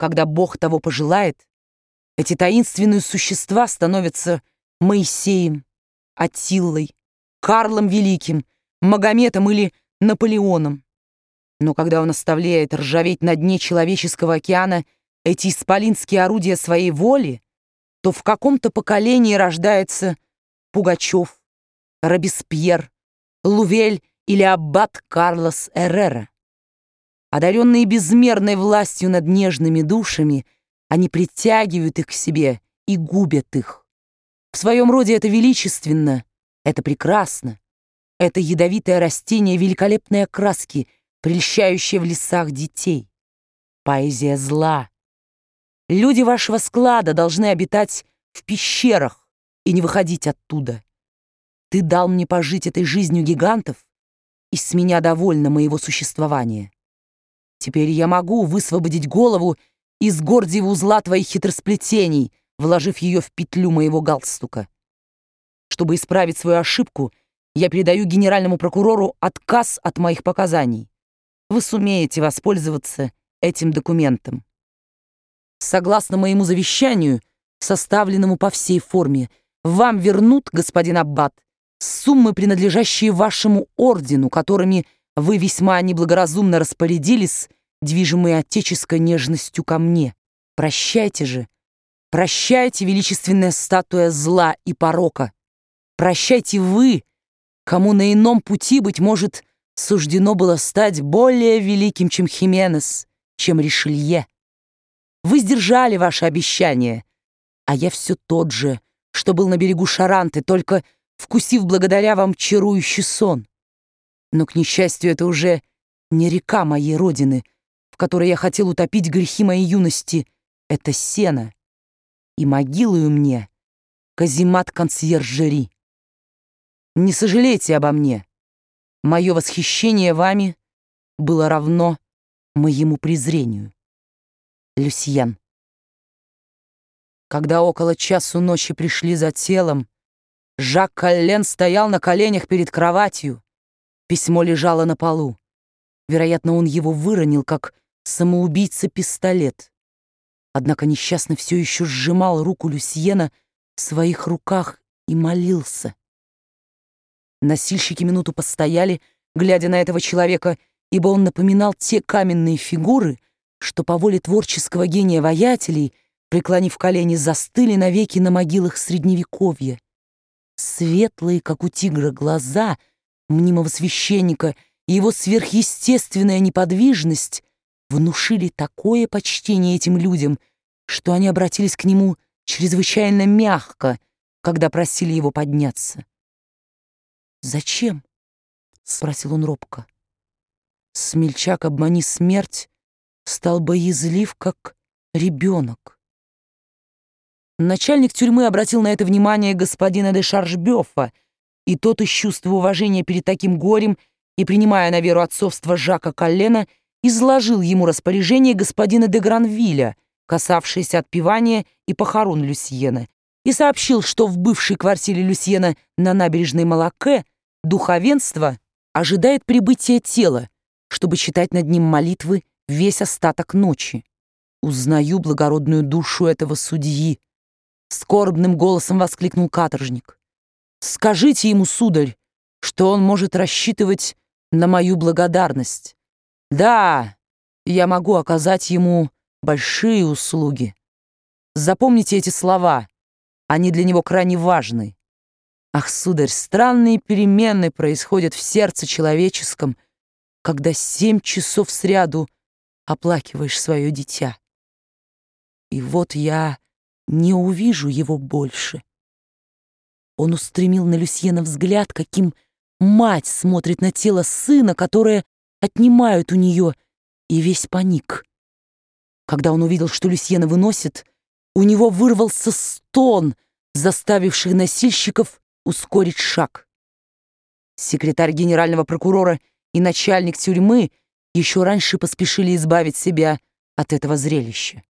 когда Бог того пожелает, эти таинственные существа становятся Моисеем, Аттилой, Карлом Великим, Магометом или Наполеоном. Но когда он оставляет ржаветь на дне человеческого океана эти исполинские орудия своей воли, то в каком-то поколении рождается Пугачев, Робеспьер, Лувель или аббат Карлос Эррера. Одаренные безмерной властью над нежными душами, они притягивают их к себе и губят их. В своем роде это величественно, это прекрасно. Это ядовитое растение великолепной окраски, прельщающее в лесах детей. Поэзия зла. Люди вашего склада должны обитать в пещерах и не выходить оттуда. Ты дал мне пожить этой жизнью гигантов, и с меня довольно моего существования. Теперь я могу высвободить голову из гордиева узла твоих хитросплетений, вложив ее в петлю моего галстука. Чтобы исправить свою ошибку, я передаю генеральному прокурору отказ от моих показаний. Вы сумеете воспользоваться этим документом. Согласно моему завещанию, составленному по всей форме, вам вернут, господин аббат, суммы, принадлежащие вашему ордену, которыми вы весьма неблагоразумно распорядились, движимые отеческой нежностью ко мне. Прощайте же, прощайте, величественная статуя зла и порока. Прощайте вы, кому на ином пути, быть может, суждено было стать более великим, чем Хименес, чем Ришелье. Вы сдержали ваше обещание, а я все тот же, что был на берегу Шаранты, только вкусив благодаря вам чарующий сон. Но, к несчастью, это уже не река моей родины, в которой я хотел утопить грехи моей юности. Это сено, и могилою мне каземат консьержери. Не сожалейте обо мне. Мое восхищение вами было равно моему презрению. Люсьен. Когда около часу ночи пришли за телом, Жак Коллен стоял на коленях перед кроватью. Письмо лежало на полу. Вероятно, он его выронил, как самоубийца-пистолет. Однако несчастный все еще сжимал руку Люсьена в своих руках и молился. Носильщики минуту постояли, глядя на этого человека, ибо он напоминал те каменные фигуры, что по воле творческого гения воятелей, преклонив колени, застыли навеки на могилах Средневековья. Светлые, как у тигра, глаза мнимого священника и его сверхъестественная неподвижность внушили такое почтение этим людям, что они обратились к нему чрезвычайно мягко, когда просили его подняться. «Зачем?» — спросил он робко. Смельчак, обмани смерть, стал боязлив, как ребенок. Начальник тюрьмы обратил на это внимание господина де Шаржбёфа, и тот из чувства уважения перед таким горем и, принимая на веру отцовство Жака Коллена, изложил ему распоряжение господина де Гранвилля, касавшееся отпевания и похорон Люсьена, и сообщил, что в бывшей квартире Люсьена на набережной Малаке духовенство ожидает прибытия тела, чтобы читать над ним молитвы весь остаток ночи. «Узнаю благородную душу этого судьи», — скорбным голосом воскликнул каторжник. «Скажите ему, сударь, что он может рассчитывать на мою благодарность. Да, я могу оказать ему большие услуги. Запомните эти слова, они для него крайне важны. Ах, сударь, странные перемены происходят в сердце человеческом, когда 7 часов сряду оплакиваешь свое дитя. И вот я не увижу его больше». Он устремил на Люсьена взгляд, каким мать смотрит на тело сына, которое отнимают у нее, и весь паник. Когда он увидел, что Люсьена выносит, у него вырвался стон, заставивший носильщиков ускорить шаг. Секретарь генерального прокурора и начальник тюрьмы еще раньше поспешили избавить себя от этого зрелища.